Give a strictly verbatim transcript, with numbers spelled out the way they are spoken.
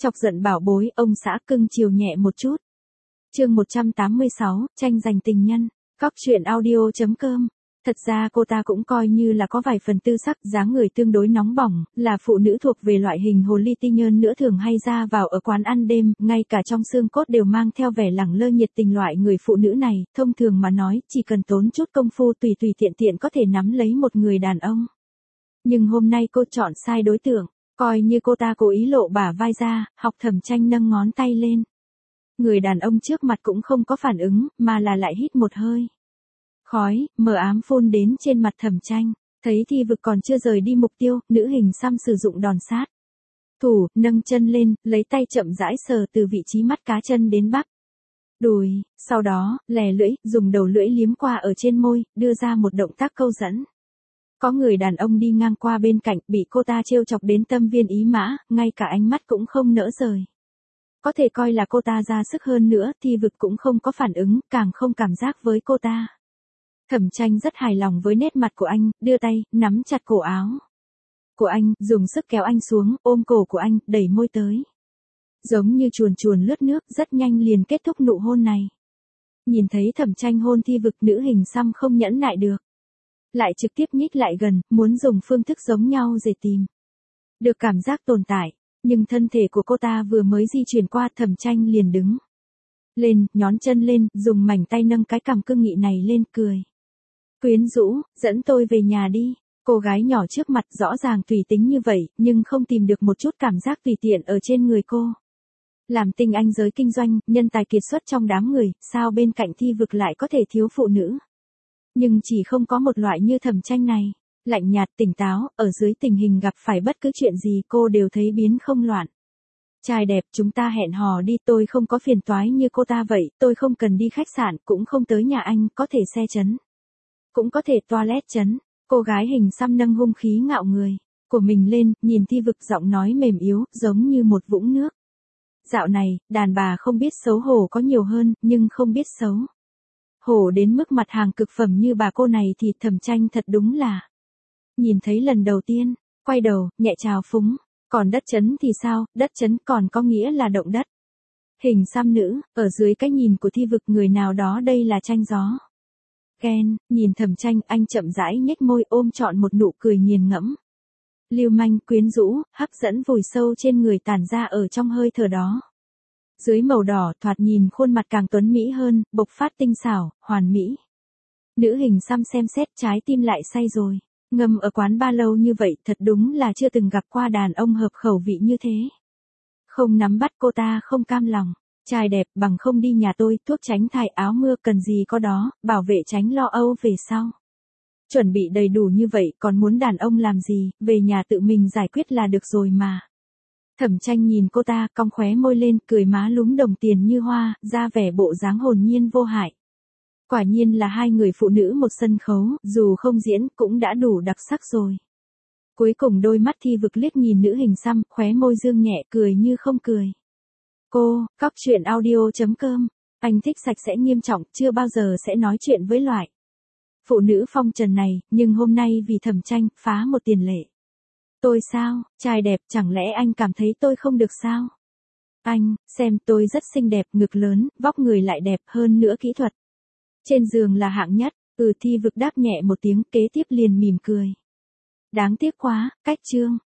Chọc giận bảo bối, ông xã cưng chiều nhẹ một chút. Chương một trăm tám mươi sáu, tranh giành tình nhân. Cóc truyện audio chấm com. Thật ra cô ta cũng coi như là có vài phần tư sắc, dáng người tương đối nóng bỏng, là phụ nữ thuộc về loại hình hồ ly tinh nhơn nữa, thường hay ra vào ở quán ăn đêm, ngay cả trong xương cốt đều mang theo vẻ lẳng lơ nhiệt tình. Loại người phụ nữ này, thông thường mà nói, chỉ cần tốn chút công phu tùy tùy tiện tiện có thể nắm lấy một người đàn ông. Nhưng hôm nay cô chọn sai đối tượng, coi như cô ta cố ý lộ bả vai ra, học Thẩm Tranh nâng ngón tay lên. Người đàn ông trước mặt cũng không có phản ứng, mà là lại hít một hơi. Khói, mờ ám phun đến trên mặt Thẩm Tranh, thấy Thi Vực còn chưa rời đi mục tiêu, nữ hình xăm sử dụng đòn sát thủ, nâng chân lên, lấy tay chậm rãi sờ từ vị trí mắt cá chân đến bắp đùi, sau đó, lè lưỡi, dùng đầu lưỡi liếm qua ở trên môi, đưa ra một động tác câu dẫn. Có người đàn ông đi ngang qua bên cạnh, bị cô ta trêu chọc đến tâm viên ý mã, ngay cả ánh mắt cũng không nỡ rời. Có thể coi là cô ta ra sức hơn nữa, Thi Vực cũng không có phản ứng, càng không cảm giác với cô ta. Thẩm Tranh rất hài lòng với nét mặt của anh, đưa tay, nắm chặt cổ áo của anh, dùng sức kéo anh xuống, ôm cổ của anh, đẩy môi tới. Giống như chuồn chuồn lướt nước, rất nhanh liền kết thúc nụ hôn này. Nhìn thấy Thẩm Tranh hôn Thi Vực, nữ hình xăm không nhẫn nại được, lại trực tiếp nhích lại gần, muốn dùng phương thức giống nhau để tìm được cảm giác tồn tại. Nhưng thân thể của cô ta vừa mới di chuyển qua, Thẩm Tranh liền đứng lên, nhón chân lên, dùng mảnh tay nâng cái cằm cương nghị này lên, cười quyến rũ, dẫn tôi về nhà đi. Cô gái nhỏ trước mặt rõ ràng tùy tính như vậy, nhưng không tìm được một chút cảm giác tùy tiện ở trên người cô. Làm tinh anh giới kinh doanh, nhân tài kiệt xuất trong đám người, sao bên cạnh Thi Vực lại có thể thiếu phụ nữ? Nhưng chỉ không có một loại như Thẩm Tranh này, lạnh nhạt tỉnh táo, ở dưới tình hình gặp phải bất cứ chuyện gì cô đều thấy biến không loạn. Trai đẹp, chúng ta hẹn hò đi, tôi không có phiền toái như cô ta vậy, tôi không cần đi khách sạn, cũng không tới nhà anh, có thể xe chấn, cũng có thể toilet chấn. Cô gái hình xăm nâng hung khí ngạo người của mình lên, nhìn Thi Vực, giọng nói mềm yếu, giống như một vũng nước. Dạo này, đàn bà không biết xấu hổ có nhiều hơn, nhưng không biết xấu hổ đến mức mặt hàng cực phẩm như bà cô này thì Thẩm Tranh thật đúng là nhìn thấy lần đầu tiên, quay đầu, nhẹ chào phúng. Còn đất chấn thì sao, đất chấn còn có nghĩa là động đất. Hình xăm nữ, ở dưới cái nhìn của Thi Vực, người nào đó đây là tranh gió. Ghen, nhìn Thẩm Tranh, anh chậm rãi nhếch môi, ôm trọn một nụ cười nghiền ngẫm. Lưu manh, quyến rũ, hấp dẫn vùi sâu trên người, tản ra ở trong hơi thở đó. Dưới màu đỏ, thoạt nhìn khuôn mặt càng tuấn mỹ hơn, bộc phát tinh xảo, hoàn mỹ. Nữ hình xăm xem xét, trái tim lại say rồi. Ngâm ở quán ba lâu như vậy, thật đúng là chưa từng gặp qua đàn ông hợp khẩu vị như thế. Không nắm bắt cô ta không cam lòng. Trai đẹp, bằng không đi nhà tôi, thuốc tránh thai, áo mưa, cần gì có đó, bảo vệ tránh lo âu về sau. Chuẩn bị đầy đủ như vậy, còn muốn đàn ông làm gì, về nhà tự mình giải quyết là được rồi mà. Thẩm Tranh nhìn cô ta, cong khóe môi lên, cười má lúm đồng tiền như hoa, ra vẻ bộ dáng hồn nhiên vô hại. Quả nhiên là hai người phụ nữ một sân khấu, dù không diễn, cũng đã đủ đặc sắc rồi. Cuối cùng đôi mắt Thi Vực liếc nhìn nữ hình xăm, khóe môi dương nhẹ, cười như không cười. Cô, cóc truyện audio chấm com. Anh thích sạch sẽ nghiêm trọng, chưa bao giờ sẽ nói chuyện với loại phụ nữ phong trần này, nhưng hôm nay vì Thẩm Tranh, phá một tiền lệ. Tôi sao, trai đẹp, chẳng lẽ anh cảm thấy tôi không được sao? Anh, xem tôi rất xinh đẹp, ngực lớn, vóc người lại đẹp, hơn nữa kỹ thuật trên giường là hạng nhất. Ừ, Thi Vực đáp nhẹ một tiếng, kế tiếp liền mỉm cười. Đáng tiếc quá, cách chương.